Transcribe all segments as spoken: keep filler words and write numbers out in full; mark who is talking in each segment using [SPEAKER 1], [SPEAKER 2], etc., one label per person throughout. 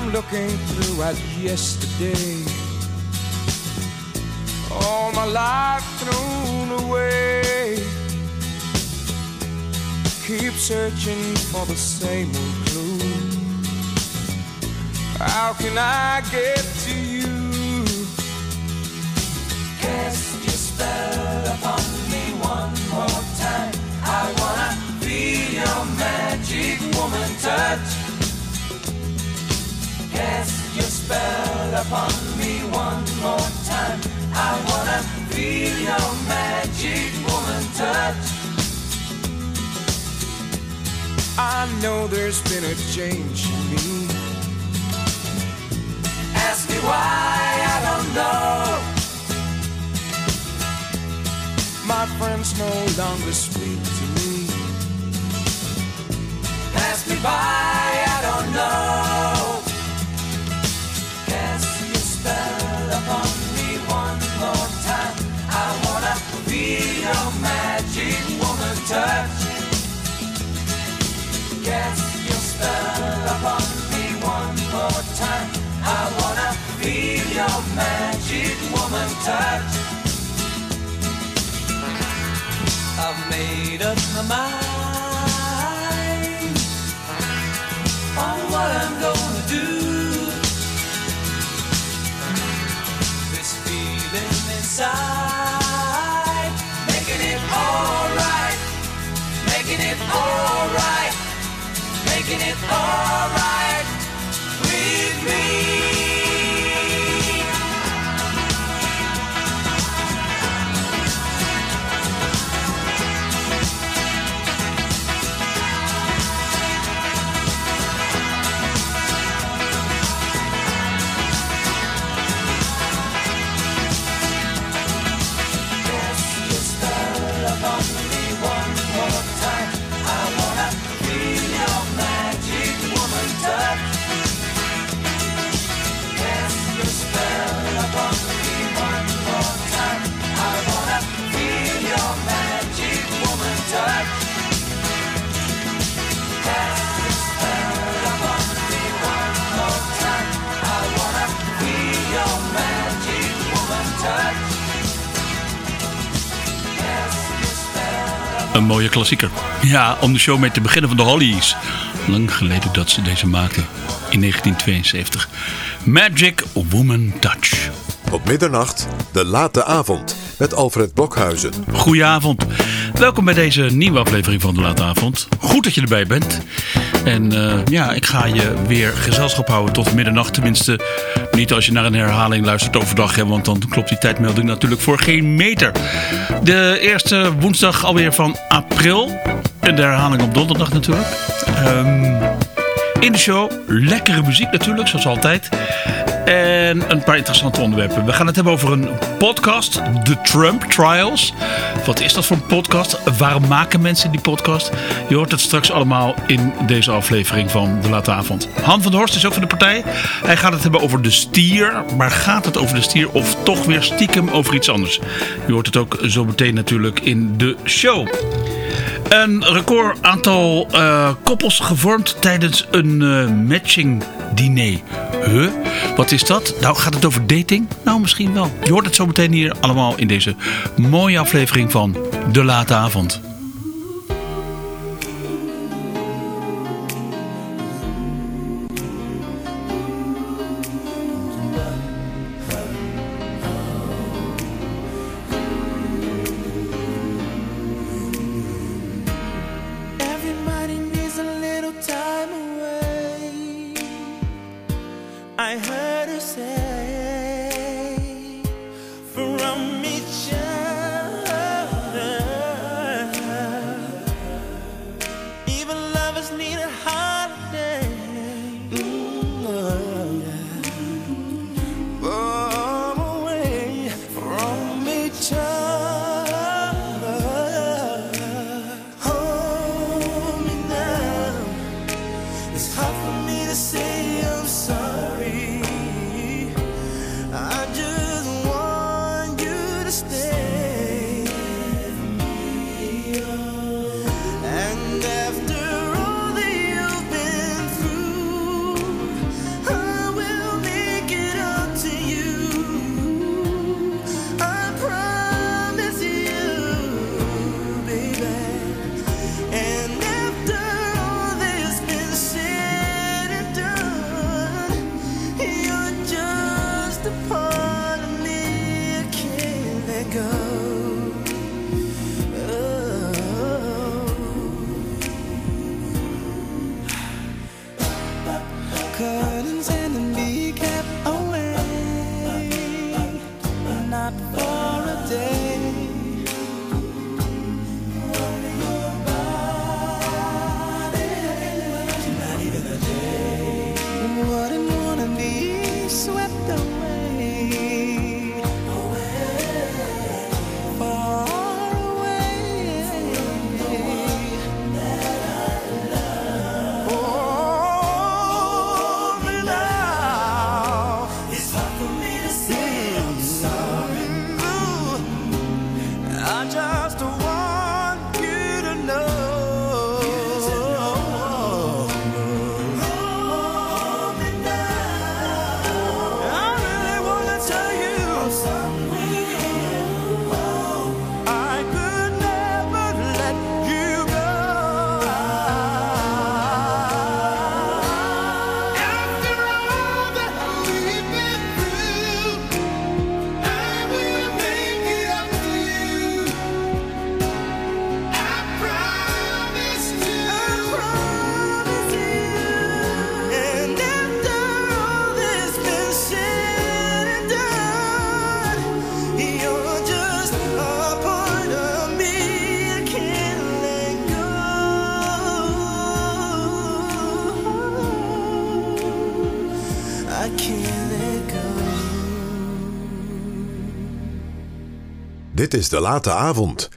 [SPEAKER 1] I'm looking through at yesterday. All my life thrown away. Keep searching for the same old clue. How can I get to you? Cast your spell upon me one more time. I wanna feel your magic woman touch. Cast your spell upon me one more time. I wanna feel your magic woman touch. I know there's been a change in me. Ask me why, I don't know. My friends no longer speak to me. Pass me by, I don't know. Cast your spell upon me one more time. I wanna feel your magic woman touch. Cast your spell upon me one more time. I wanna feel your magic woman touch. I've made up my mind on what I'm gonna do. This feeling inside, making it alright, making it alright, making it alright with me.
[SPEAKER 2] Een mooie klassieker. Ja, om de show mee te beginnen van de Hollies. Lang geleden dat ze deze maakten. In negentien tweeënzeventig. Magic Woman Touch.
[SPEAKER 3] Op middernacht, de late avond. Met Alfred Blokhuizen.
[SPEAKER 2] Goedenavond. Welkom bij deze nieuwe aflevering van de late avond. Goed dat je erbij bent. En uh, ja, ik ga je weer gezelschap houden tot middernacht. Tenminste, niet als je naar een herhaling luistert overdag. Hè, want dan klopt die tijdmelding natuurlijk voor geen meter. De eerste woensdag alweer van april. En de herhaling op donderdag natuurlijk. Um, in de show lekkere muziek natuurlijk, zoals altijd. En een paar interessante onderwerpen. We gaan het hebben over een podcast. The Trump Trials. Wat is dat voor een podcast? Waarom maken mensen die podcast? Je hoort het straks allemaal in deze aflevering van De Late Avond. Han van der Horst is ook van de partij. Hij gaat het hebben over de stier. Maar gaat het over de stier of toch weer stiekem over iets anders? Je hoort het ook zo meteen natuurlijk in de show. Een record aantal uh, koppels gevormd tijdens een uh, matching diner. Huh? Wat is dat? Nou, gaat het over dating? Nou, misschien wel. Je hoort het zo meteen hier allemaal in deze mooie aflevering van De Late Avond.
[SPEAKER 4] From each other
[SPEAKER 3] Dit is De Late Avond.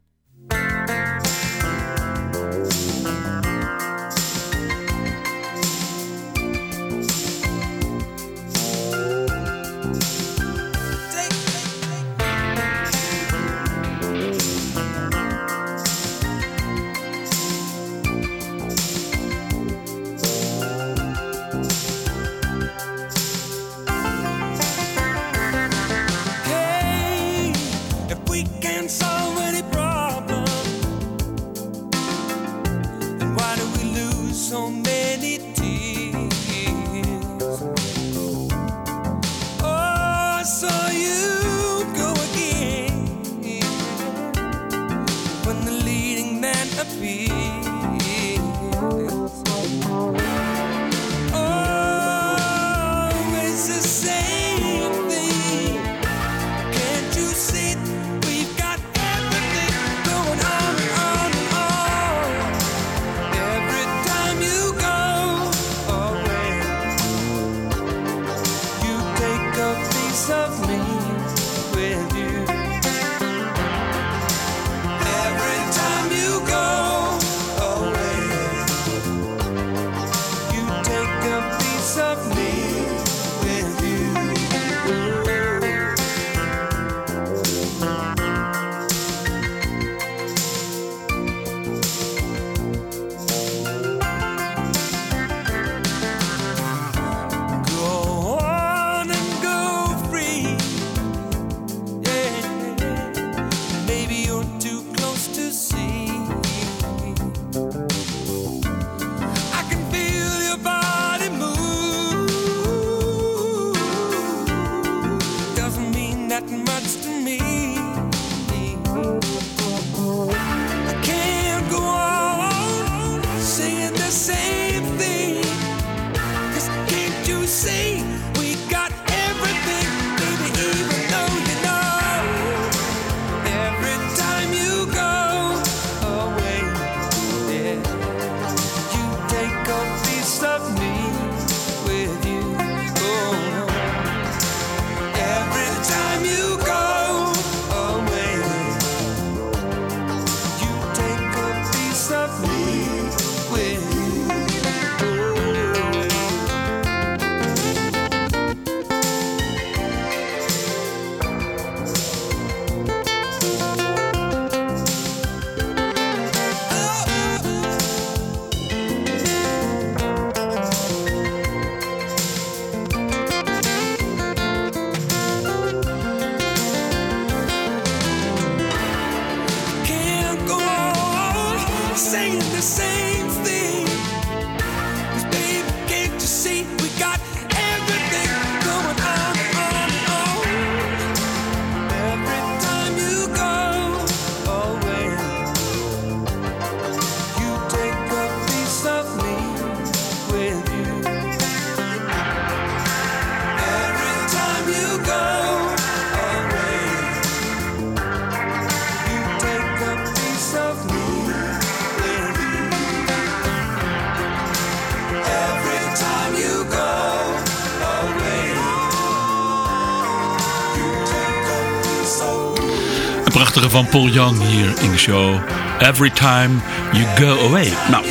[SPEAKER 2] Prachtige van Paul Young hier in de show. Every time you go away. Nou,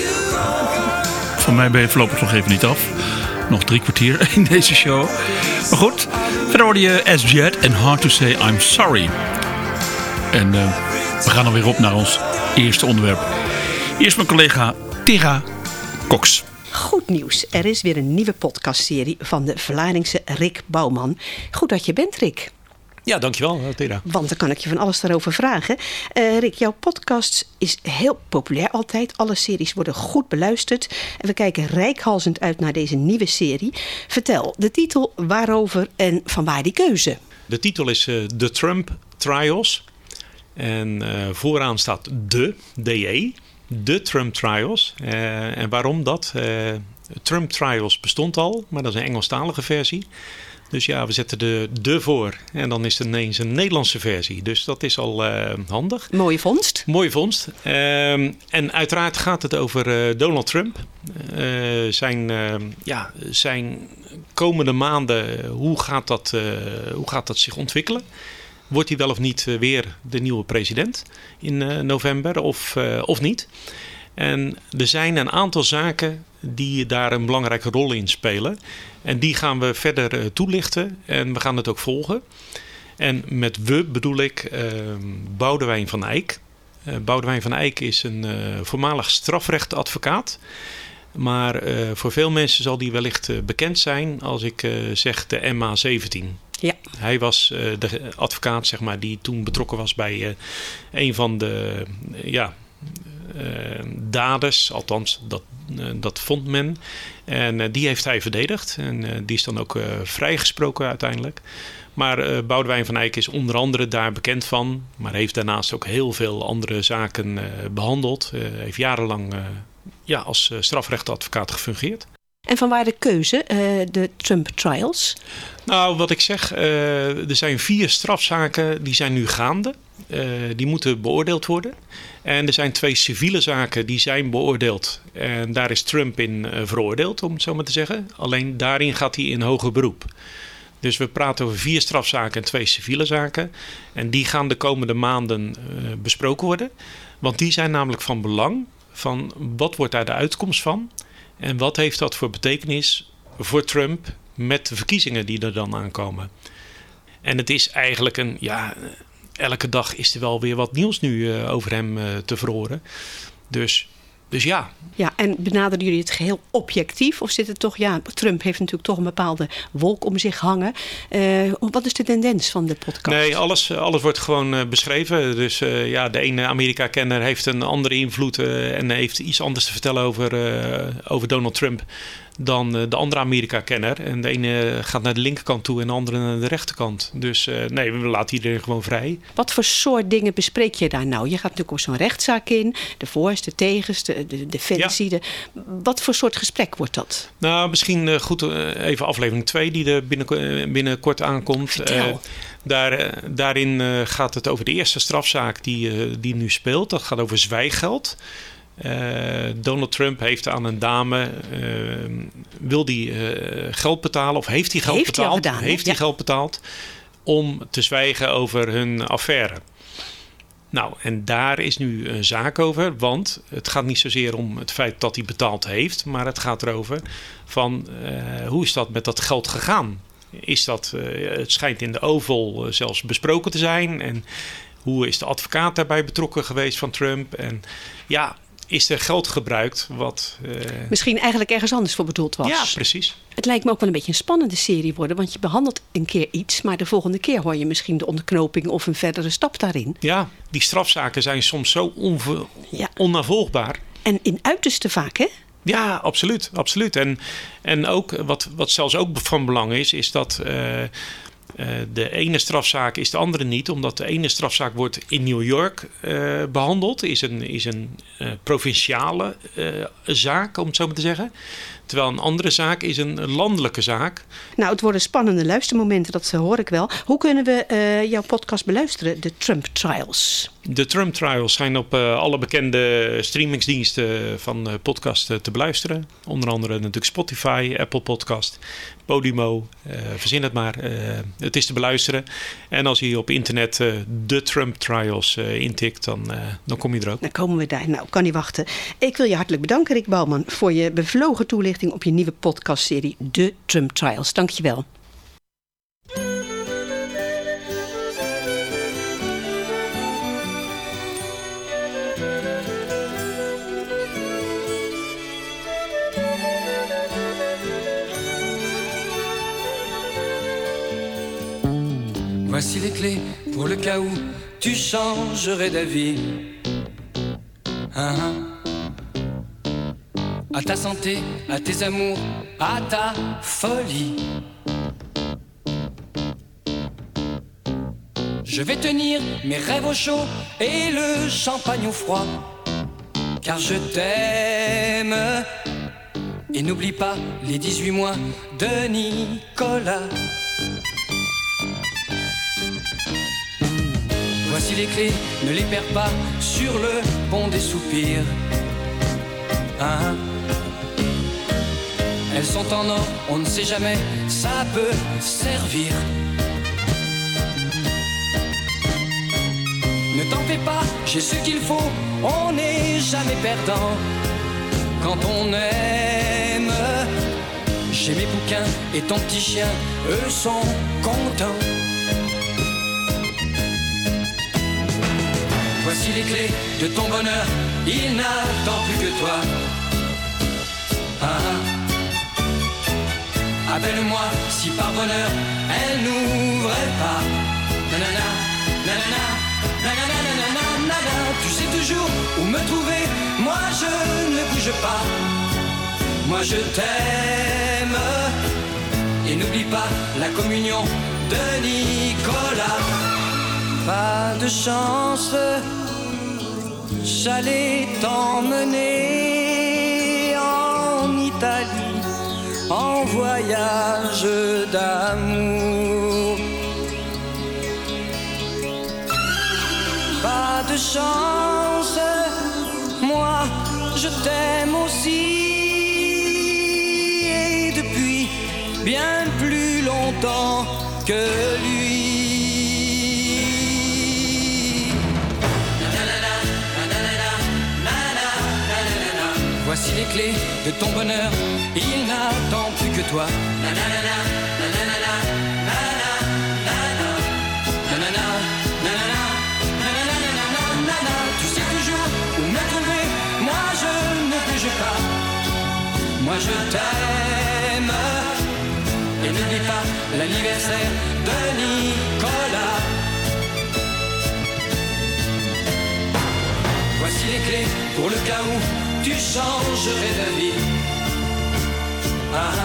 [SPEAKER 2] van mij ben je voorlopig nog even niet af. Nog drie kwartier in deze show. Maar goed, verder hoorde je S Jet en Hard to Say I'm Sorry. En uh, we gaan alweer op naar ons eerste onderwerp. Eerst mijn collega Tera Cox.
[SPEAKER 4] Goed nieuws. Er is weer een nieuwe podcastserie van de Vlaardingse Rick Bouwman. Goed dat je bent, Rick.
[SPEAKER 5] Ja, dankjewel, Tera.
[SPEAKER 4] Want dan kan ik je van alles daarover vragen. Uh, Rick, jouw podcast is heel populair altijd. Alle series worden goed beluisterd. En we kijken reikhalzend uit naar deze nieuwe serie. Vertel, de titel, waarover en vanwaar die keuze?
[SPEAKER 5] De titel is uh, The Trump Trials. En uh, vooraan staat de, D E, de Trump Trials. Uh, en waarom dat? Uh, Trump Trials bestond al, maar dat is een Engelstalige versie. Dus ja, we zetten de de voor. En dan is het ineens een Nederlandse versie. Dus dat is al uh, handig.
[SPEAKER 4] Mooie vondst.
[SPEAKER 5] Mooie vondst. Um, en uiteraard gaat het over uh, Donald Trump. Uh, zijn, uh, ja, zijn komende maanden, hoe gaat dat, uh, hoe gaat dat zich ontwikkelen? wordt hij wel of niet weer de nieuwe president in uh, november of, uh, of niet? En er zijn een aantal zaken die daar een belangrijke rol in spelen. En die gaan we verder uh, toelichten en we gaan het ook volgen. En met we bedoel ik uh, Boudewijn van Eyck. Uh, Boudewijn van Eyck is een uh, voormalig strafrechtadvocaat. Maar uh, voor veel mensen zal die wellicht uh, bekend zijn als ik uh, zeg de M A zeventien.
[SPEAKER 4] Ja.
[SPEAKER 5] Hij was uh, de advocaat zeg maar, die toen betrokken was bij uh, een van de uh, ja, uh, daders. Althans, dat, uh, dat vond men. En uh, die heeft hij verdedigd. En uh, die is dan ook uh, vrijgesproken uiteindelijk. Maar uh, Boudewijn van Eyck is onder andere daar bekend van. Maar heeft daarnaast ook heel veel andere zaken uh, behandeld. Uh, heeft jarenlang uh, ja, als uh, strafrechtadvocaat gefungeerd.
[SPEAKER 4] En vanwaar de keuze, uh, de Trump trials?
[SPEAKER 5] Nou, wat ik zeg, uh, er zijn vier strafzaken die zijn nu gaande. Uh, die moeten beoordeeld worden. En er zijn twee civiele zaken die zijn beoordeeld. En daar is Trump in uh, veroordeeld, om het zo maar te zeggen. Alleen daarin gaat hij in hoger beroep. Dus we praten over vier strafzaken en twee civiele zaken. En die gaan de komende maanden uh, besproken worden. Want die zijn namelijk van belang. Van wat wordt daar de uitkomst van? En wat heeft dat voor betekenis voor Trump met de verkiezingen die er dan aankomen? En het is eigenlijk een, ja, elke dag is er wel weer wat nieuws nu uh, over hem uh, te verhoren. Dus, dus ja.
[SPEAKER 4] Ja, en benaderen jullie het geheel objectief? Of zit het toch, ja, Trump heeft natuurlijk toch een bepaalde wolk om zich hangen. Uh, wat is de tendens van de podcast?
[SPEAKER 5] Nee, alles, alles wordt gewoon uh, beschreven. Dus uh, ja, de ene Amerika-kenner heeft een andere invloed uh, en heeft iets anders te vertellen over, uh, over Donald Trump dan uh, de andere Amerika-kenner. En de ene gaat naar de linkerkant toe en de andere naar de rechterkant. Dus uh, nee, we laten iedereen gewoon vrij.
[SPEAKER 4] Wat voor soort dingen bespreek je daar nou? Je gaat natuurlijk ook zo'n rechtszaak in. De voor's, de tegens, de, de defensie. Ja. De, wat voor soort gesprek wordt dat?
[SPEAKER 5] Nou, misschien uh, goed uh, even aflevering twee die er binnen, uh, binnenkort aankomt.
[SPEAKER 4] Vertel.
[SPEAKER 5] Uh, daar, uh, daarin uh, gaat het over de eerste strafzaak die, uh, die nu speelt. Dat gaat over zwijggeld. Uh, Donald Trump heeft aan een dame, uh, wil die uh, geld betalen of heeft hij geld
[SPEAKER 4] heeft
[SPEAKER 5] betaald?
[SPEAKER 4] Hij gedaan,
[SPEAKER 5] heeft hij
[SPEAKER 4] ja.
[SPEAKER 5] geld betaald om te zwijgen over hun affaire? Nou, en daar is nu een zaak over, want het gaat niet zozeer om het feit dat hij betaald heeft, maar het gaat erover van uh, hoe is dat met dat geld gegaan? Is dat, uh, het schijnt in de Oval uh, zelfs besproken te zijn en hoe is de advocaat daarbij betrokken geweest van Trump? En ja, is er geld gebruikt wat Uh...
[SPEAKER 4] misschien eigenlijk ergens anders voor bedoeld was.
[SPEAKER 5] Ja, precies.
[SPEAKER 4] Het lijkt me ook wel een beetje een spannende serie worden. Want je behandelt een keer iets, maar de volgende keer hoor je misschien de onderknoping of een verdere stap daarin.
[SPEAKER 5] Ja, die strafzaken zijn soms zo onve-
[SPEAKER 4] Ja.
[SPEAKER 5] onnavolgbaar.
[SPEAKER 4] En in uiterste vaak, hè?
[SPEAKER 5] Ja, absoluut. absoluut. En, en ook wat, wat zelfs ook van belang is, is dat Uh, Uh, de ene strafzaak is de andere niet, omdat de ene strafzaak wordt in New York uh, behandeld, is een, is een uh, provinciale uh, zaak, om het zo maar te zeggen. Terwijl een andere zaak is een landelijke zaak.
[SPEAKER 4] Nou, het worden spannende luistermomenten, dat hoor ik wel. Hoe kunnen we uh, jouw podcast beluisteren, de Trump Trials?
[SPEAKER 5] De Trump Trials zijn op uh, alle bekende streamingsdiensten van uh, podcast uh, te beluisteren. Onder andere natuurlijk Spotify, Apple Podcast, Podimo, uh, verzin het maar. Uh, het is te beluisteren. En als je op internet uh, de Trump Trials uh, intikt, dan, uh, dan kom je er ook.
[SPEAKER 4] Dan komen we daar. Nou, kan niet wachten. Ik wil je hartelijk bedanken, Rick Bouwman, voor je bevlogen toelichting op je nieuwe podcastserie, de Trump Trials. Dank je wel.
[SPEAKER 1] Voici les clés pour le cas où tu changerais d'avis. Hein? À ta santé, à tes amours, à ta folie. Je vais tenir mes rêves au chaud et le champagne au froid. Car je t'aime. Et n'oublie pas les dix-huit mois de Nicolas. Voici les clés, ne les perds pas sur le pont des soupirs. Hein? Elles sont en or, on ne sait jamais, ça peut servir. t'en fais pas, j'ai ce qu'il faut, on n'est jamais perdant. Quand on aime, j'ai mes bouquins et ton petit chien, eux sont contents. Voici les clés de ton bonheur, il n'attend plus que toi. Ah, appelle-moi si par bonheur elle n'ouvrait pas. Nanana, nanana, nanana, nanana, nanana. Tu sais toujours où me trouver, moi je ne bouge pas. Moi je t'aime. Et n'oublie pas la communion de Nicolas. Pas de chance, j'allais t'emmener en Italie, en voyage d'amour. Pas de chance, moi je t'aime aussi, et depuis bien plus longtemps que lui. Voici les clés de ton bonheur, il n'attend plus que toi. Nanana, nanana, nanana, nanana, nanana, nanana, nanana, nanana. Tu sais toujours où me trouver, moi je ne bouge pas. Moi je t'aime. Et n'oublie pas l'anniversaire de Nicolas. Voici les clés pour le cas où tu changerais d'avis. Ah,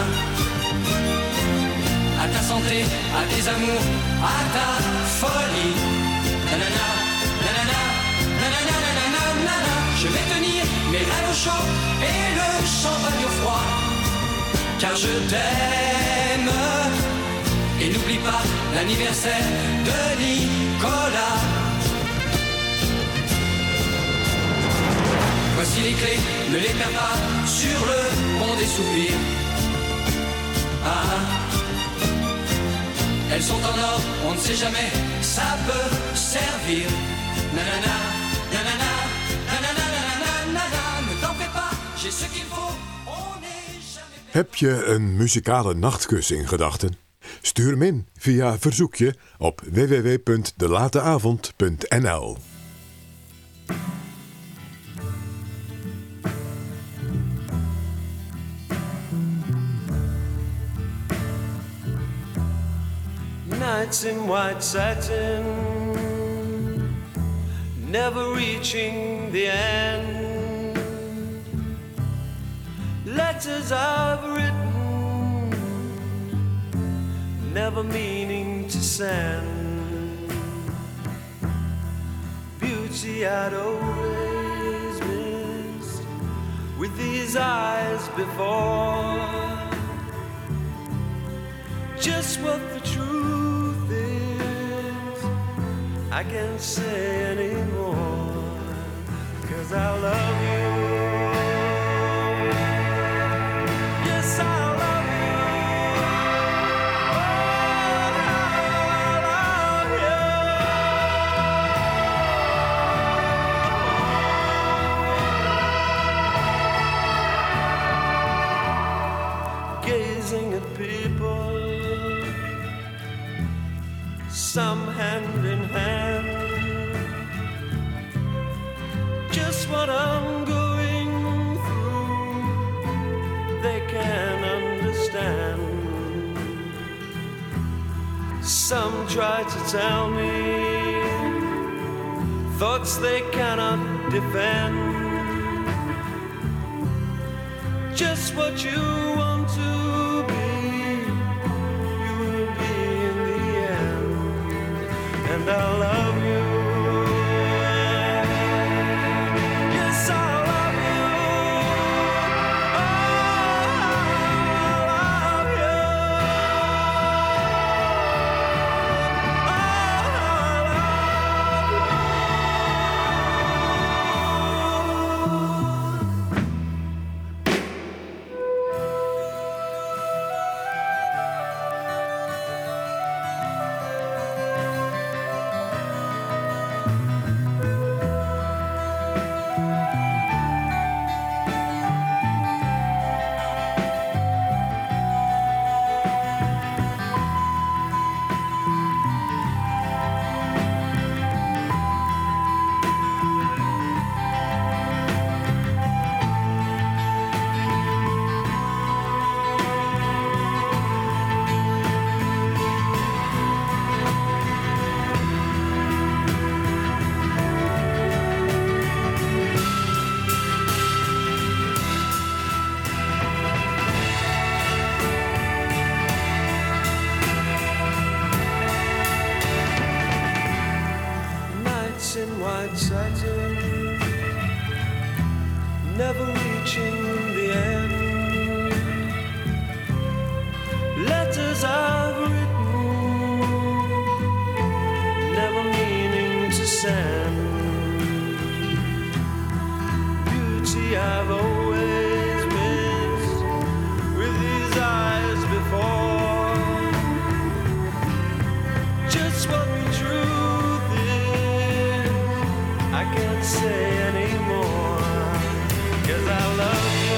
[SPEAKER 1] à ta santé, à tes amours, à ta folie. Nanana, nanana, nanana, nanana, nanana. Je vais tenir mes rêves au chaud et le champagne au froid, car je t'aime. Et n'oublie pas l'anniversaire de Nicolas. Voici les clés, ne les perds pas sur le pont des soupirs. Ah, elles sont en or, on ne sait jamais, ça peut servir. Nanana, nanana, nanana, nanana, nanana. Ne t'en fais pas, j'ai ce qu'il faut, on n'est jamais perdant.
[SPEAKER 3] Heb je een muzikale nachtkus in gedachten? Stuur hem in via verzoekje op w w w punt de late avond punt n l.
[SPEAKER 6] Nights in white satin, never reaching the end. Letters I've written, never meaning to send. Beauty I'd always missed with these eyes before. Just what the truth is, I can't say anymore, 'cause I love you. Yes, I love you. Oh, I love you. Gazing at people, some hand in hand, just what I'm going through, they can understand. Some try to tell me thoughts they cannot defend, just what you want to be, you will be in the end. And I love you. Yes, I love you. Oh, I love you. Oh, I love you. never reaching the end. Letters I've written, never meaning to send. Beauty I've always missed with these eyes before. Just what the truth is, I can't say anymore, 'cause I love you.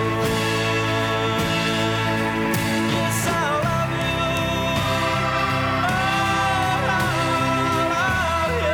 [SPEAKER 6] Yes, I love you. Oh, I love you.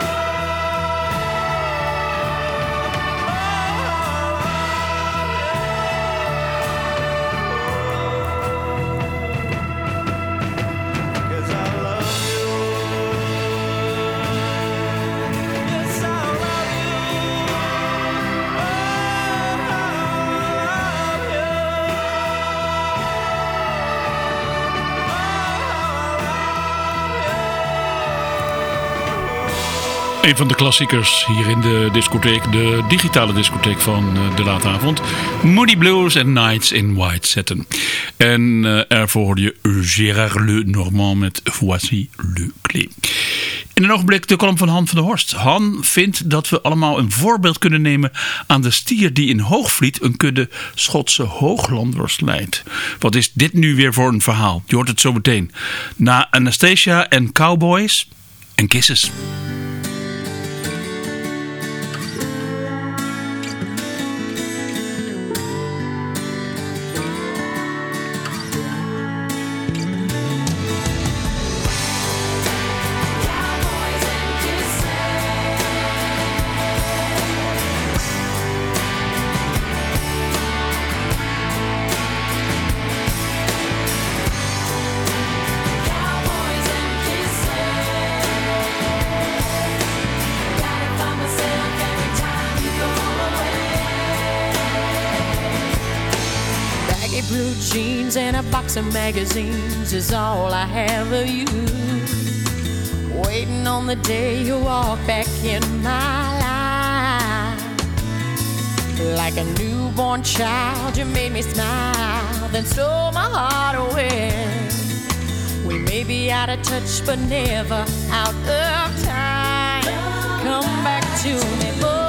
[SPEAKER 2] Een van de klassiekers hier in de discotheek, de digitale discotheek van de late avond. Moody Blues en Nights in White Satin. En uh, ervoor hoorde je Gérard Lenormand met Voici le clé. In een ogenblik de column van Han van der Horst. Han vindt dat we allemaal een voorbeeld kunnen nemen aan de stier die in Hoogvliet een kudde Schotse hooglanders leidt. Wat is dit nu weer voor een verhaal? Je hoort het zo meteen. Na Anastasia en Cowboys en Kisses.
[SPEAKER 7] Blue jeans and a box of magazines is all I have of you. Waiting on the day you walk back in my life. Like a newborn child, you made me smile, then stole my heart away. We may be out of touch, but never out of time. Come back to me, boy.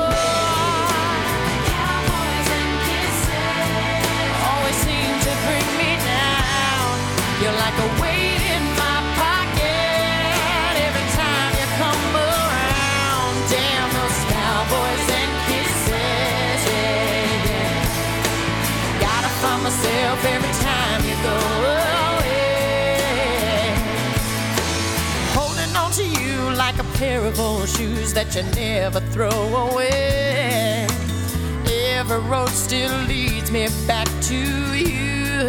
[SPEAKER 7] You're like a weight in my pocket every time you come around. Damn those cowboys and kisses, yeah, yeah. Gotta find myself every time you go away. Holding on to you like a pair of old shoes that you never throw away. Every road still leads me back to you.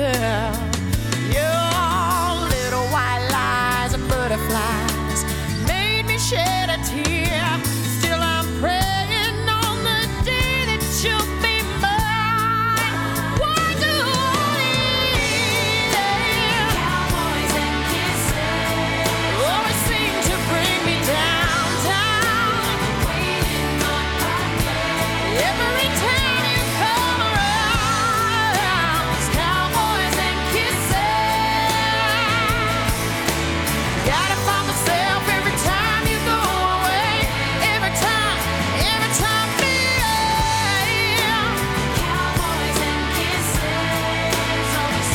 [SPEAKER 7] Butterflies made me shed a tear. Still I'm praying on the day that you'll be mine. Why do I need them? Cowboys and kisses always seem to bring me down, down. Weight in my pocket every time you come around. Cowboys and kisses. Gotta find myself every time you go away. Every time, every time, yeah. Cowboys and kisses, always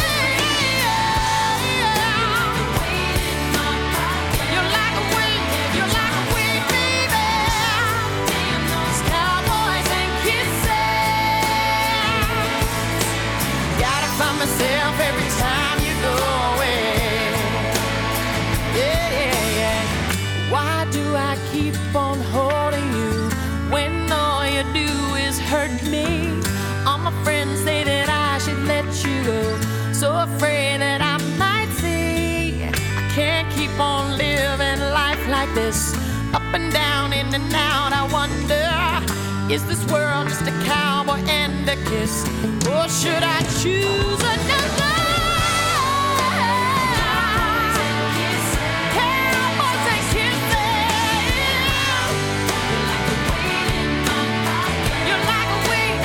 [SPEAKER 7] yeah. Weight in my pocket. You're like a weight, you're like a weight, baby. Damn those cowboys and kisses. Gotta find myself every time you go away. Yeah, yeah, yeah. Why do I keep on holding you when all you do is hurt me? All my friends say that I should let you go, so afraid that I might see. I can't keep on living life like this, up and down, in and out. I wonder, is this world just a cowboy and a kiss, or should I choose another? You're like a weight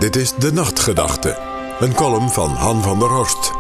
[SPEAKER 3] Dit is De Nachtgedachte, een column van Han van der Horst.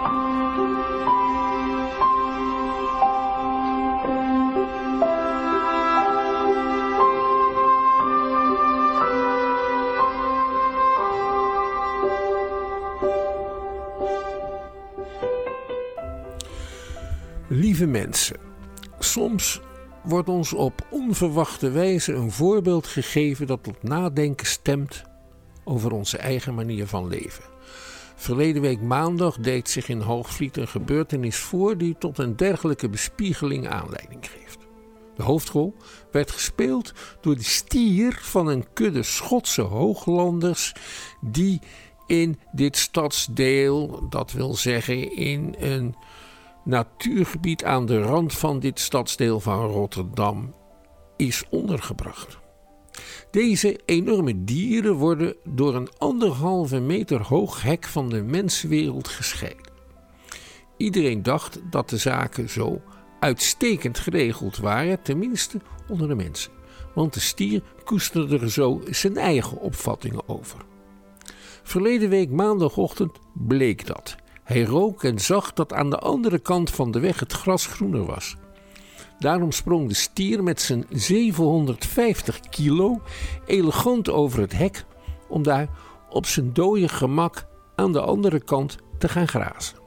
[SPEAKER 8] Lieve mensen, soms wordt ons op onverwachte wijze een voorbeeld gegeven dat tot nadenken stemt over onze eigen manier van leven. Verleden week maandag deed zich in Hoogvliet een gebeurtenis voor die tot een dergelijke bespiegeling aanleiding geeft. De hoofdrol werd gespeeld door de stier van een kudde Schotse hooglanders die in dit stadsdeel, dat wil zeggen in een natuurgebied aan de rand van dit stadsdeel van Rotterdam, is ondergebracht. Deze enorme dieren worden door een anderhalve meter hoog hek van de mensenwereld gescheiden. Iedereen dacht dat de zaken zo uitstekend geregeld waren, tenminste onder de mensen, want de stier koesterde er zo zijn eigen opvattingen over. Verleden week maandagochtend bleek dat. Hij rook en zag dat aan de andere kant van de weg het gras groener was. Daarom sprong de stier met zijn zevenhonderdvijftig kilo elegant over het hek om daar op zijn dode gemak aan de andere kant te gaan grazen.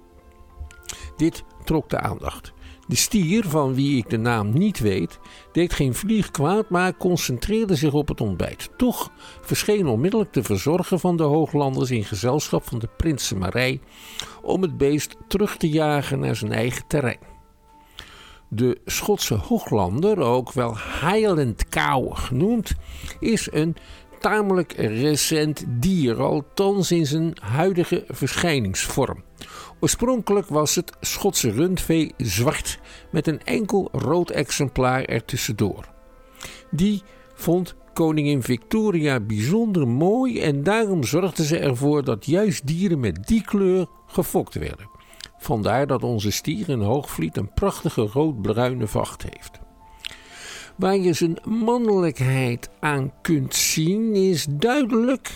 [SPEAKER 8] Dit trok de aandacht. De stier, van wie ik de naam niet weet, deed geen vlieg kwaad, maar concentreerde zich op het ontbijt. Toch verscheen onmiddellijk de verzorger van de hooglanders in gezelschap van de prinsenmarij om het beest terug te jagen naar zijn eigen terrein. De Schotse hooglander, ook wel Highland Cow genoemd, is een tamelijk recent dier, althans in zijn huidige verschijningsvorm. Oorspronkelijk was het Schotse rundvee zwart met een enkel rood exemplaar ertussendoor. Die vond koningin Victoria bijzonder mooi en daarom zorgde ze ervoor dat juist dieren met die kleur gefokt werden. Vandaar dat onze stier in Hoogvliet een prachtige rood-bruine vacht heeft. Waar je zijn mannelijkheid aan kunt zien is duidelijk,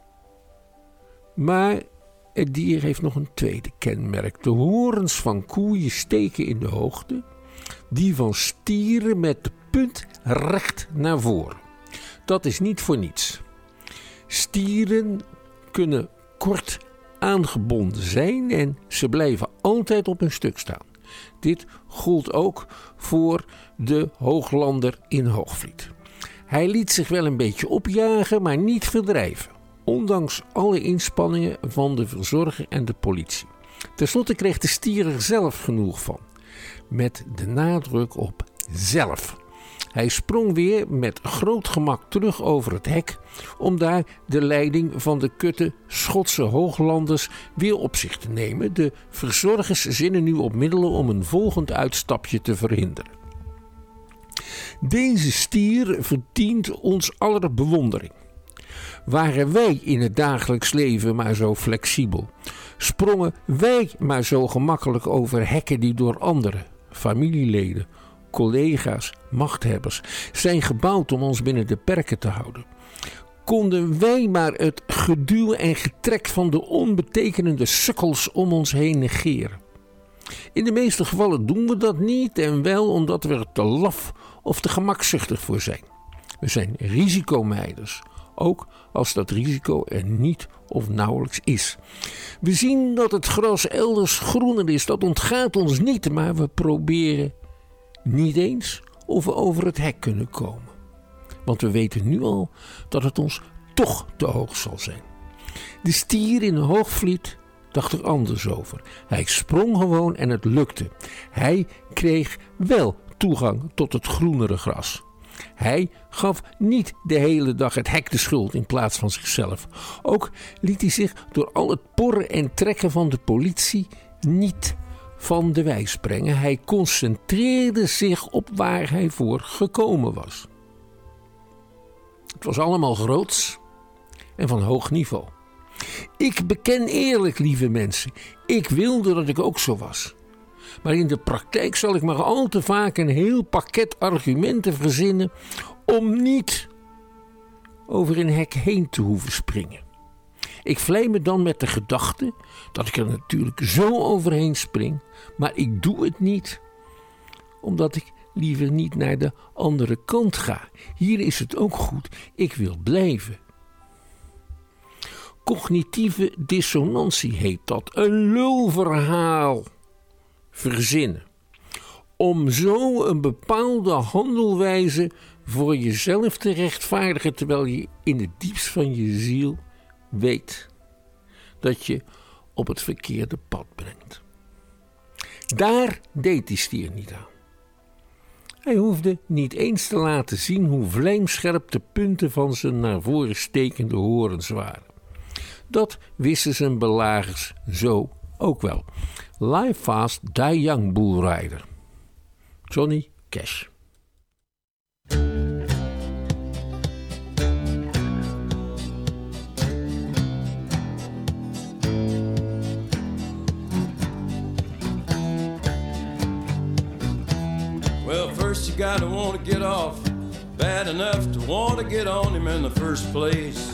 [SPEAKER 8] maar het dier heeft nog een tweede kenmerk. De horens van koeien steken in de hoogte, die van stieren met de punt recht naar voren. Dat is niet voor niets. Stieren kunnen kort aangebonden zijn en ze blijven altijd op hun stuk staan. Dit gold ook voor de hooglander in Hoogvliet. Hij liet zich wel een beetje opjagen, maar niet verdrijven, ondanks alle inspanningen van de verzorger en de politie. Ten slotte kreeg de stier er zelf genoeg van, met de nadruk op zelf. Hij sprong weer met groot gemak terug over het hek om daar de leiding van de kutte Schotse hooglanders weer op zich te nemen. De verzorgers zinnen nu op middelen om een volgend uitstapje te verhinderen. Deze stier verdient ons aller bewondering. Waren wij in het dagelijks leven maar zo flexibel? Sprongen wij maar zo gemakkelijk over hekken die door anderen, familieleden, collega's, machthebbers zijn gebouwd om ons binnen de perken te houden? Konden wij maar het geduw en getrek van de onbetekenende sukkels om ons heen negeren? In de meeste gevallen doen we dat niet, en wel omdat we er te laf of te gemakzuchtig voor zijn. We zijn risicomijders, ook als dat risico er niet of nauwelijks is. We zien dat het gras elders groener is, dat ontgaat ons niet, maar we proberen niet eens of we over het hek kunnen komen. Want we weten nu al dat het ons toch te hoog zal zijn. De stier in Hoogvliet dacht er anders over. Hij sprong gewoon en het lukte. Hij kreeg wel toegang tot het groenere gras. Hij gaf niet de hele dag het hek de schuld in plaats van zichzelf. Ook liet hij zich door al het porren en trekken van de politie niet van de wijs brengen. Hij concentreerde zich op waar hij voor gekomen was. Het was allemaal groots en van hoog niveau. Ik beken eerlijk, lieve mensen, ik wilde dat ik ook zo was. Maar in de praktijk zal ik maar al te vaak een heel pakket argumenten verzinnen om niet over een hek heen te hoeven springen. Ik vlei me dan met de gedachte dat ik er natuurlijk zo overheen spring, maar ik doe het niet, omdat ik liever niet naar de andere kant ga. Hier is het ook goed, ik wil blijven. Cognitieve dissonantie heet dat, een lulverhaal. Verzinnen. Om zo een bepaalde handelwijze voor jezelf te rechtvaardigen, terwijl je in het diepst van je ziel weet dat je op het verkeerde pad brengt. Daar deed die stier niet aan. Hij hoefde niet eens te laten zien hoe vlijmscherp de punten van zijn naar voren stekende horens waren. Dat wisten zijn belagers zo ook wel. Live fast, die young bullrider. Johnny Cash.
[SPEAKER 6] Well, first you gotta want to get off bad enough to want to get on him in the first place.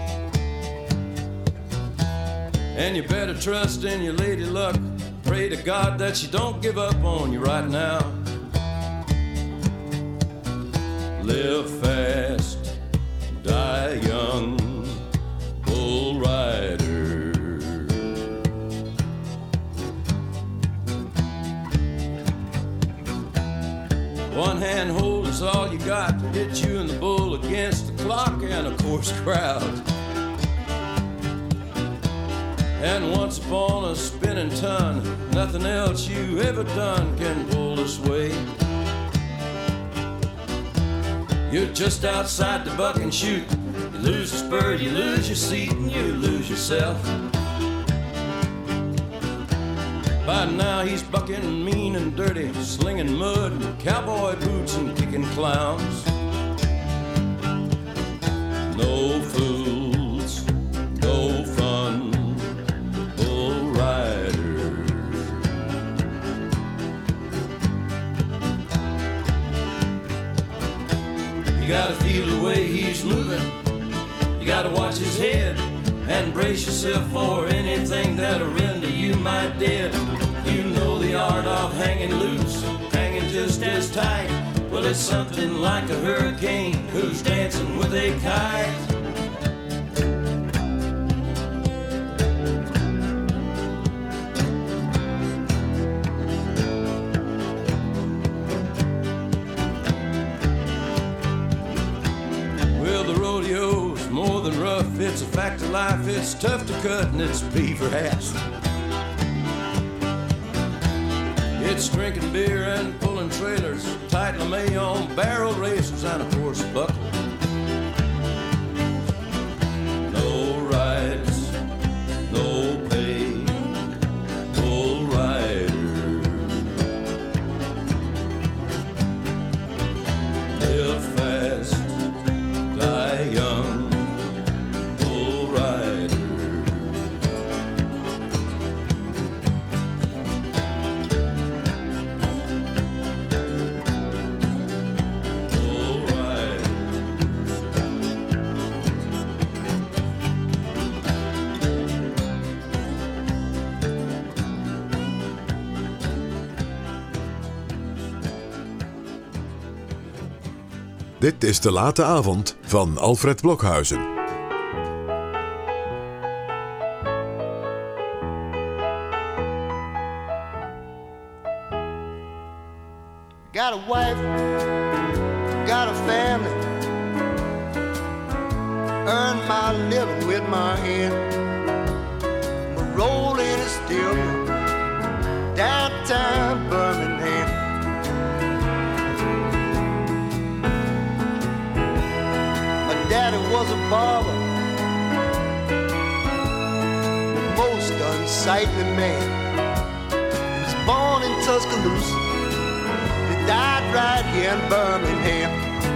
[SPEAKER 6] And you better trust in your lady luck. Pray to God that she don't give up on you right now. Live fast, die young, bull rider. One hand hold is all you got to get you and the bull against the clock and of course crowd. And once upon a spinning ton, nothing else you ever done can pull this way. You're just outside the buck and shoot. You lose the spur, you lose your seat, and you lose yourself. By now he's bucking mean and dirty, slinging mud and cowboy boots and kicking clowns. No fools, no fun, bull rider. You gotta feel the way he's moving. You gotta watch his head and brace yourself for anything that'll render you my dead. You know the art of hanging loose, hanging just as tight. Well, it's something like a hurricane who's dancing with a kite. Well, the rodeo's more than rough, it's a fact of life, it's tough to cut and it's beaver hats. It's drinking beer and pulling trailers, tight lame on barrel racers and of course buckle. No rides, no pay, bull rider. Live fast, die young, bull rider.
[SPEAKER 3] Dit is De Late Avond van Alfred Blokhuizen.
[SPEAKER 9] Got a wife, got a family, earn my living with my hand. My rolling is still downtown Birmingham. My daddy was a barber, the most unsightly man. He was born in Tuscaloosa, died right here in Birmingham.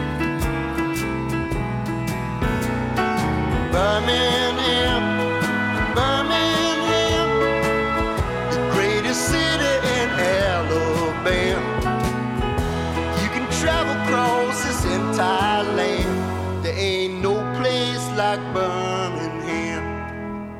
[SPEAKER 9] Birmingham, Birmingham, the greatest city in Alabama. You can travel across this entire land. There ain't no place like Birmingham.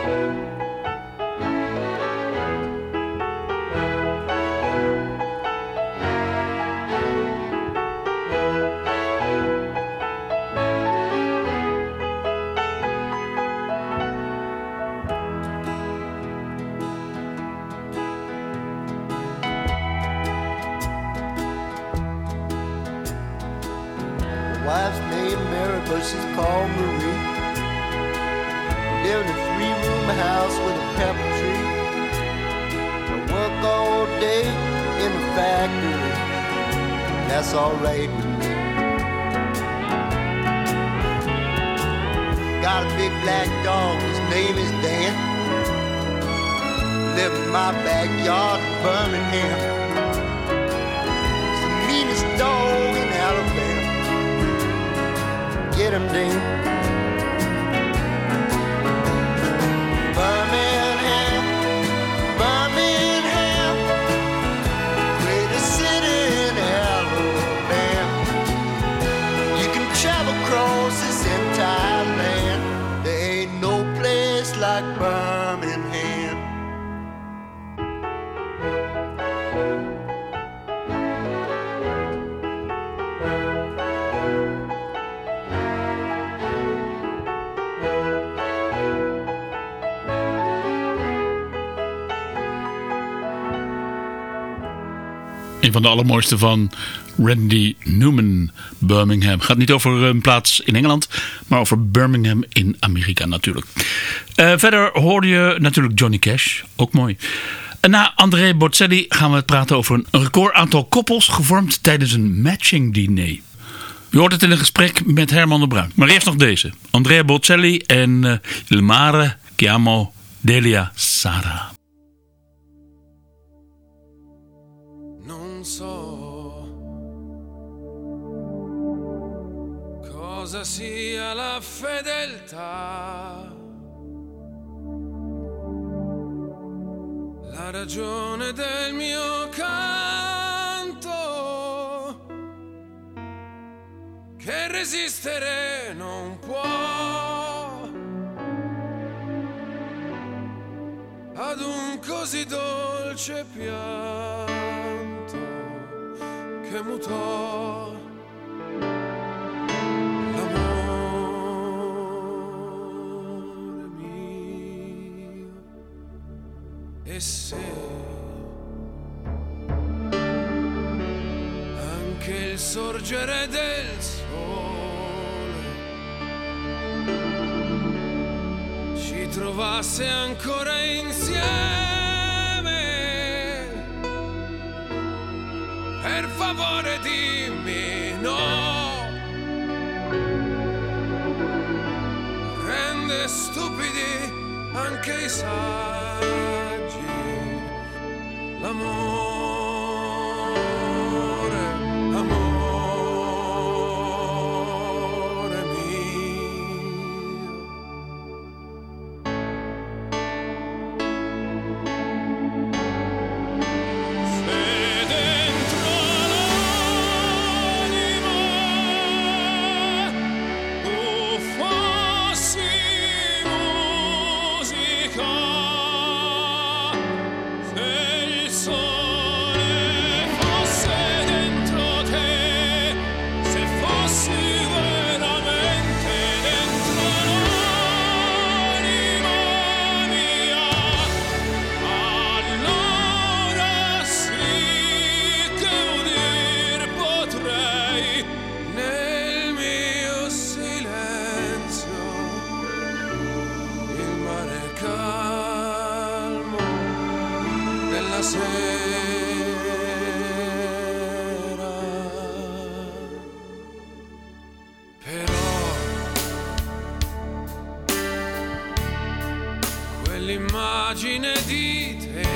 [SPEAKER 9] Wife's name Mary, but she's called Marie. Live in a three-room house with a pepper tree. I work all day in the factory. That's all right with me. Got a big black dog, his name is Dan. Live in my backyard in Birmingham. He's the meanest dog in Alabama. Get him, Dan. Birmingham, Birmingham, greatest city in Alabama. You can travel across this entire land. There ain't no place like Birmingham.
[SPEAKER 2] Een van de allermooiste van Randy Newman, Birmingham. Gaat niet over een plaats in Engeland, maar over Birmingham in Amerika natuurlijk. Uh, verder hoorde je natuurlijk Johnny Cash, ook mooi. En na Andrea Bocelli gaan we praten over een record aantal koppels gevormd tijdens een matching diner. Je hoort het in een gesprek met Herman de Bruin. Maar eerst nog deze. Andrea Bocelli en uh, Il mare chiamo Delia Sara.
[SPEAKER 10] Non so cosa sia la fedeltà, la ragione del mio canto, che resistere non può ad un così dolce pianto che mutò l'amore mio. E se anche il sorgere del sole ci trovasse ancora insieme, per favore dimmi no. Rende stupidi anche i saggi l'amore, amore mio. Se dentro l'anima tu fossi musica, se il sole fosse dentro te, se fossi veramente dentro l'anima mia, allora sì che udir potrei nel mio silenzio il mare calmo della sera. Però quell'immagine di te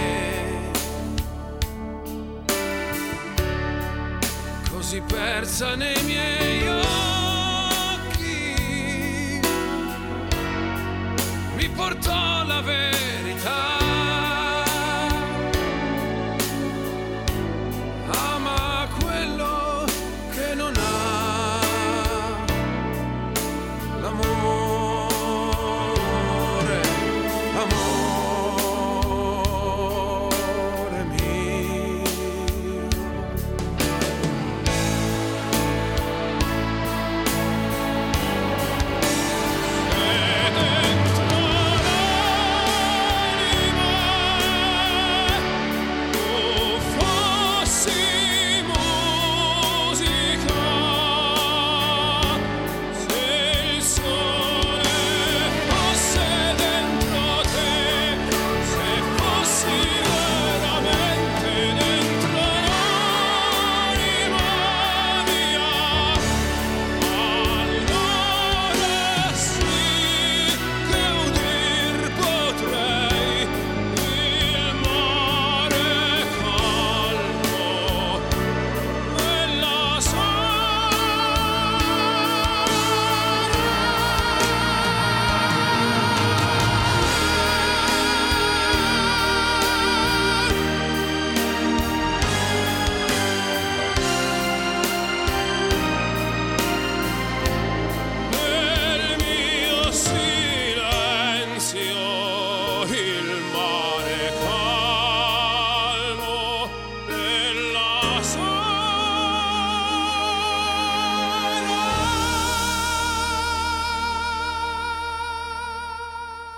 [SPEAKER 10] così persa nei miei occhi mi portò alla verità. Ama quello che non ha l'amore, amore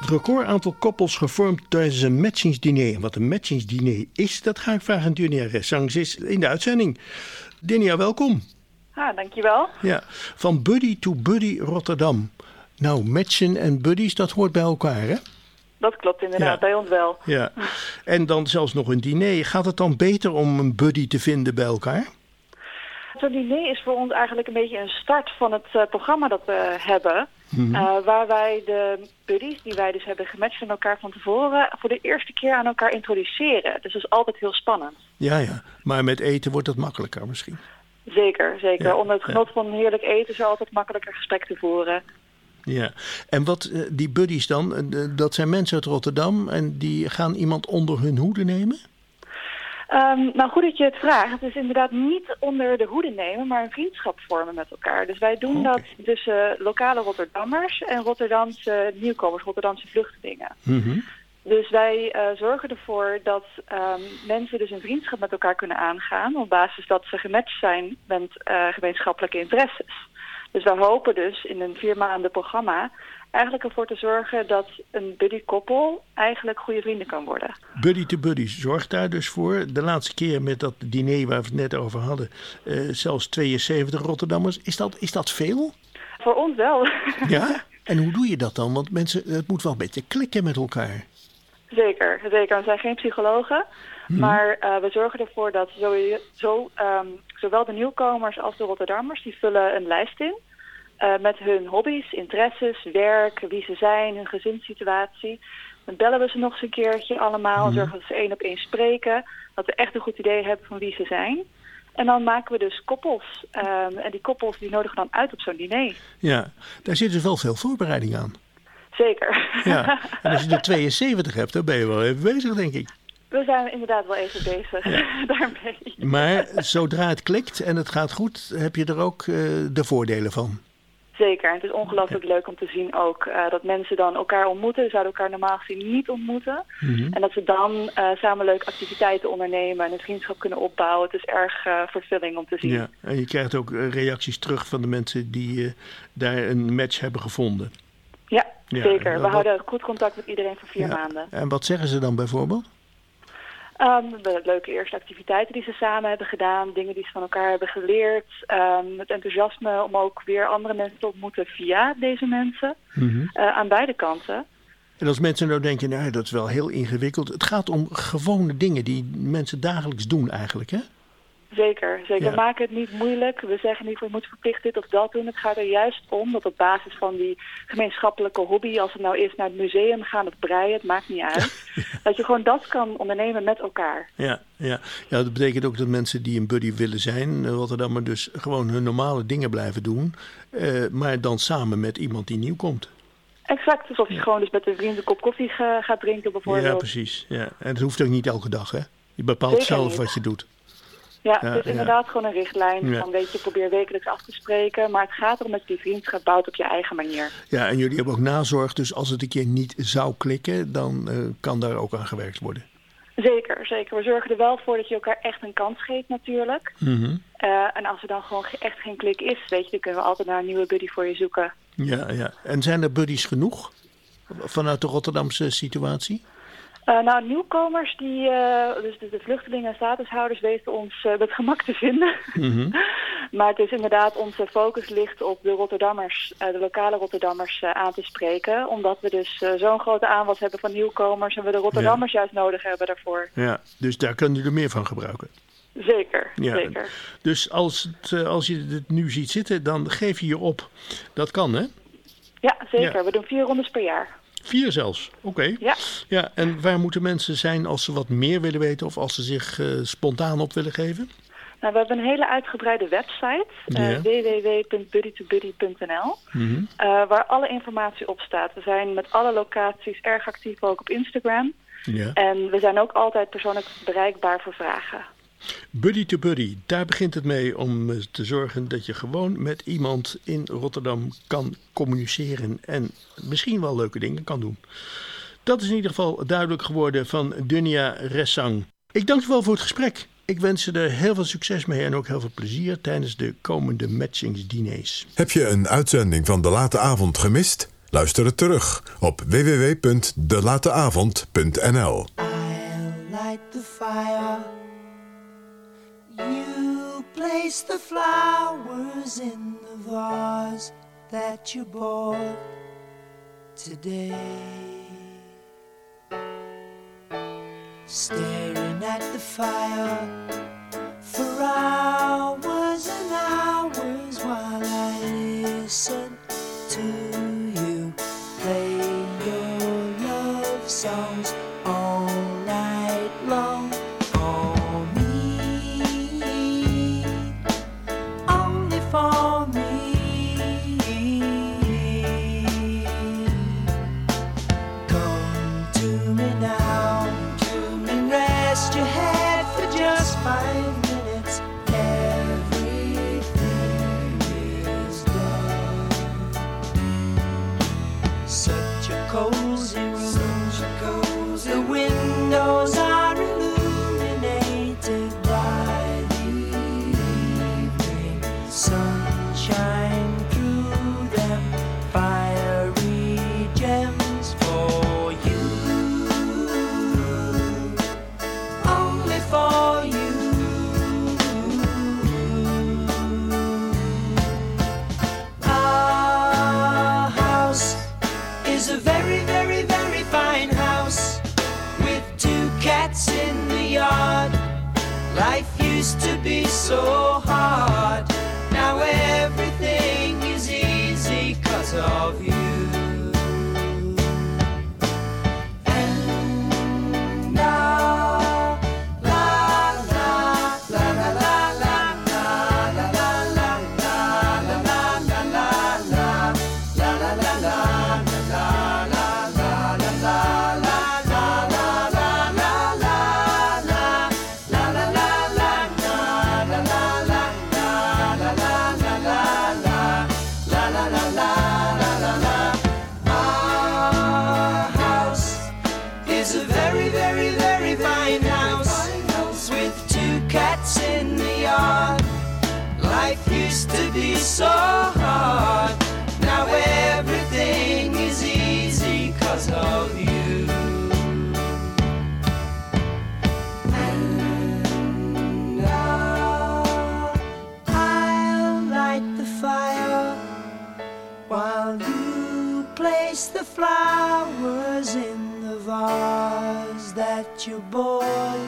[SPEAKER 11] Het record aantal koppels gevormd tijdens een matchingsdiner. En wat een matchingsdiner is, dat ga ik vragen aan Dunia Ressang. Ze is in de uitzending. Dunia, welkom.
[SPEAKER 12] Ah, dankjewel.
[SPEAKER 11] Ja, van Buddy to Buddy Rotterdam. Nou, matchen en buddies, dat hoort bij elkaar, hè?
[SPEAKER 12] Dat klopt inderdaad, ja. Bij ons wel.
[SPEAKER 11] Ja, en dan zelfs nog een diner. Gaat het dan beter om een buddy te vinden bij elkaar?
[SPEAKER 12] Zo'n diner is voor ons eigenlijk een beetje een start van het uh, programma dat we hebben. Mm-hmm. Uh, waar wij de buddies die wij dus hebben gematcht aan elkaar van tevoren voor de eerste keer aan elkaar introduceren. Dus dat is altijd heel spannend.
[SPEAKER 11] Ja, ja. Maar met eten wordt dat makkelijker misschien.
[SPEAKER 12] Zeker, zeker.
[SPEAKER 11] Ja,
[SPEAKER 12] Onder het genot
[SPEAKER 11] ja.
[SPEAKER 12] van heerlijk eten is het altijd makkelijker gesprek te voeren.
[SPEAKER 11] Ja, en wat uh, die buddies dan, uh, dat zijn mensen uit Rotterdam en die gaan iemand onder hun hoede nemen?
[SPEAKER 12] Um, nou, goed dat je het vraagt. Het is inderdaad niet onder de hoede nemen, maar een vriendschap vormen met elkaar. Dus wij doen okay. dat tussen lokale Rotterdammers en Rotterdamse nieuwkomers, Rotterdamse vluchtelingen. Mm-hmm. Dus wij uh, zorgen ervoor dat um, mensen dus een vriendschap met elkaar kunnen aangaan op basis dat ze gematcht zijn met uh, gemeenschappelijke interesses. Dus wij hopen dus in een vier maanden programma eigenlijk ervoor te zorgen dat een buddy-koppel eigenlijk goede vrienden kan worden.
[SPEAKER 11] Buddy to buddy zorgt daar dus voor. De laatste keer met dat diner waar we het net over hadden, uh, zelfs tweeënzeventig Rotterdammers. Is dat, is dat veel?
[SPEAKER 12] Voor ons wel. Ja?
[SPEAKER 11] En hoe doe je dat dan? Want mensen, het moet wel een beetje klikken met elkaar.
[SPEAKER 12] Zeker, zeker. We zijn geen psychologen. Hmm. Maar uh, we zorgen ervoor dat sowieso, um, zowel de nieuwkomers als de Rotterdammers, die vullen een lijst in. Uh, met hun hobby's, interesses, werk, wie ze zijn, hun gezinssituatie. Dan bellen we ze nog eens een keertje allemaal. Mm. Zorgen dat ze één op één spreken. Dat we echt een goed idee hebben van wie ze zijn. En dan maken we dus koppels. Um, en die koppels die nodigen dan uit op zo'n diner.
[SPEAKER 11] Ja, daar zit dus wel veel voorbereiding aan.
[SPEAKER 12] Zeker. Ja.
[SPEAKER 11] En als je er tweeënzeventig hebt, dan ben je wel even bezig, denk ik.
[SPEAKER 12] We zijn inderdaad wel even bezig ja. daarmee.
[SPEAKER 11] Maar zodra het klikt en het gaat goed, heb je er ook uh, de voordelen van.
[SPEAKER 12] Zeker. En het is ongelooflijk ja. leuk om te zien ook uh, dat mensen dan elkaar ontmoeten. Ze zouden elkaar normaal gezien niet ontmoeten. Mm-hmm. En dat ze dan uh, samen leuke activiteiten ondernemen en een vriendschap kunnen opbouwen. Het is erg uh, vervulling om te zien.
[SPEAKER 11] Ja, en je krijgt ook uh, reacties terug van de mensen die uh, daar een match hebben gevonden.
[SPEAKER 12] Ja, ja zeker. We
[SPEAKER 11] wat...
[SPEAKER 12] houden goed contact met iedereen voor vier ja. maanden.
[SPEAKER 11] En wat zeggen ze dan bijvoorbeeld?
[SPEAKER 12] Um, de leuke eerste activiteiten die ze samen hebben gedaan, dingen die ze van elkaar hebben geleerd. Um, het enthousiasme om ook weer andere mensen te ontmoeten via deze mensen. Mm-hmm. Uh, aan beide kanten.
[SPEAKER 11] En als mensen nou denken, nou dat is wel heel ingewikkeld. Het gaat om gewone dingen die mensen dagelijks doen eigenlijk, hè?
[SPEAKER 12] Zeker, zeker. Ja. We maken het niet moeilijk. We zeggen niet, je moet verplicht dit of dat doen. Het gaat er juist om dat op basis van die gemeenschappelijke hobby, als het nou is naar het museum gaan of breien, het maakt niet uit. Ja. Dat je gewoon dat kan ondernemen met elkaar.
[SPEAKER 11] Ja, ja. ja, dat betekent ook dat mensen die een buddy willen zijn, wat er dan maar dus gewoon hun normale dingen blijven doen, uh, maar dan samen met iemand die nieuw komt.
[SPEAKER 12] Exact, alsof je ja. gewoon dus met een vriend een kop koffie ga, gaat drinken bijvoorbeeld.
[SPEAKER 11] Ja, precies. Ja. En het hoeft ook niet elke dag, hè? Je bepaalt Zeker zelf niet. Wat je doet.
[SPEAKER 12] Ja, ja, het is inderdaad ja. gewoon een richtlijn ja. van weet je, probeer wekelijks af te spreken. Maar het gaat erom dat je die vriendschap bouwt op je eigen manier.
[SPEAKER 11] Ja, en jullie hebben ook nazorg. Dus als het een keer niet zou klikken, dan uh, kan daar ook aan gewerkt worden.
[SPEAKER 12] Zeker, zeker. We zorgen er wel voor dat je elkaar echt een kans geeft natuurlijk. Mm-hmm. Uh, en als er dan gewoon echt geen klik is, weet je, dan kunnen we altijd naar een nieuwe buddy voor je zoeken.
[SPEAKER 11] Ja, ja. En zijn er buddies genoeg vanuit de Rotterdamse situatie?
[SPEAKER 12] Uh, nou, nieuwkomers, die, uh, dus de, de vluchtelingen en statushouders weten ons uh, met gemak te vinden. Mm-hmm. Maar het is inderdaad, onze focus ligt op de Rotterdammers, uh, de lokale Rotterdammers uh, aan te spreken. Omdat we dus uh, zo'n grote aanwas hebben van nieuwkomers en we de Rotterdammers ja. juist nodig hebben daarvoor.
[SPEAKER 11] Ja, dus daar kunnen jullie er meer van gebruiken.
[SPEAKER 12] Zeker,
[SPEAKER 11] ja.
[SPEAKER 12] zeker.
[SPEAKER 11] Dus als, het, uh, als je het nu ziet zitten, dan geef je je op. Dat kan, hè?
[SPEAKER 12] Ja, zeker. Ja. We doen vier rondes per jaar.
[SPEAKER 11] Vier zelfs, oké. Okay.
[SPEAKER 12] Ja.
[SPEAKER 11] Ja. En waar moeten mensen zijn als ze wat meer willen weten of als ze zich uh, spontaan op willen geven?
[SPEAKER 12] Nou, we hebben een hele uitgebreide website, uh, ja. w w w punt buddy to buddy punt n l, mm-hmm. uh, waar alle informatie op staat. We zijn met alle locaties erg actief, ook op Instagram. Ja. En we zijn ook altijd persoonlijk bereikbaar voor vragen.
[SPEAKER 11] Buddy to buddy, daar begint het mee om te zorgen dat je gewoon met iemand in Rotterdam kan communiceren en misschien wel leuke dingen kan doen. Dat is in ieder geval duidelijk geworden van Dunia Ressang. Ik dank je wel voor het gesprek. Ik wens je er heel veel succes mee en ook heel veel plezier tijdens de komende matchingsdiners.
[SPEAKER 3] Heb je een uitzending van De Late Avond gemist? Luister het terug op w w w punt de late avond punt n l.
[SPEAKER 13] I'll light the fire. You place the flowers in the vase that you bought today. Staring at the fire for hours and hours while I listen to you play your love songs all night long. For me, only for me. Come to me now, to me, rest your head for just five minutes. Everything is done. Such a cozy room, such a cozy. The windows are illuminated by the evening sunshine through them, fiery gems for you, only for you. Our house is a very, very, very fine house with two cats in the yard. Life used to be so hard. Now everything is easy 'cause of you. And now, la la la la la la la la la la la la la la la la la la Our house is a very, very, very fine house with two cats in the yard. Life used to be so hard. Now everything is easy 'cause of you. And now I'll light the fire while you place the flowers in the vase that you bought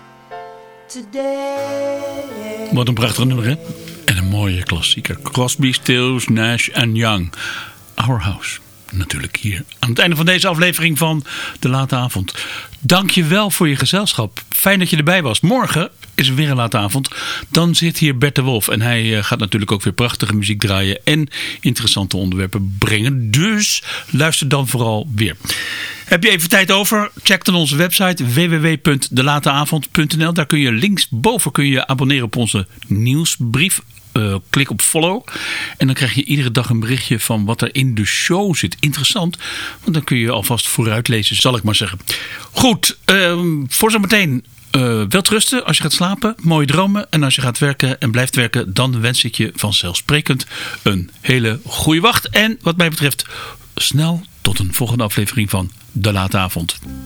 [SPEAKER 13] today.
[SPEAKER 2] Wat een prachtig nummer, hè? En een mooie klassieker. Crosby, Stills, Nash en Young. Our House. Natuurlijk hier aan het einde van deze aflevering van De Late Avond. Dank je wel voor je gezelschap. Fijn dat je erbij was. Morgen is er weer een late avond. Dan zit hier Bert de Wolf. En hij gaat natuurlijk ook weer prachtige muziek draaien. En interessante onderwerpen brengen. Dus luister dan vooral weer. Heb je even tijd over? Check dan onze website w w w punt de late avond punt n l. Daar kun je linksboven kun je abonneren op onze nieuwsbrief. Uh, klik op follow. En dan krijg je iedere dag een berichtje van wat er in de show zit. Interessant. Want dan kun je alvast vooruit lezen, zal ik maar zeggen. Goed. Uh, voor zometeen. Uh, welterusten als je gaat slapen. Mooie dromen. En als je gaat werken en blijft werken. Dan wens ik je vanzelfsprekend een hele goede wacht. En wat mij betreft snel tot een volgende aflevering van De Late Avond.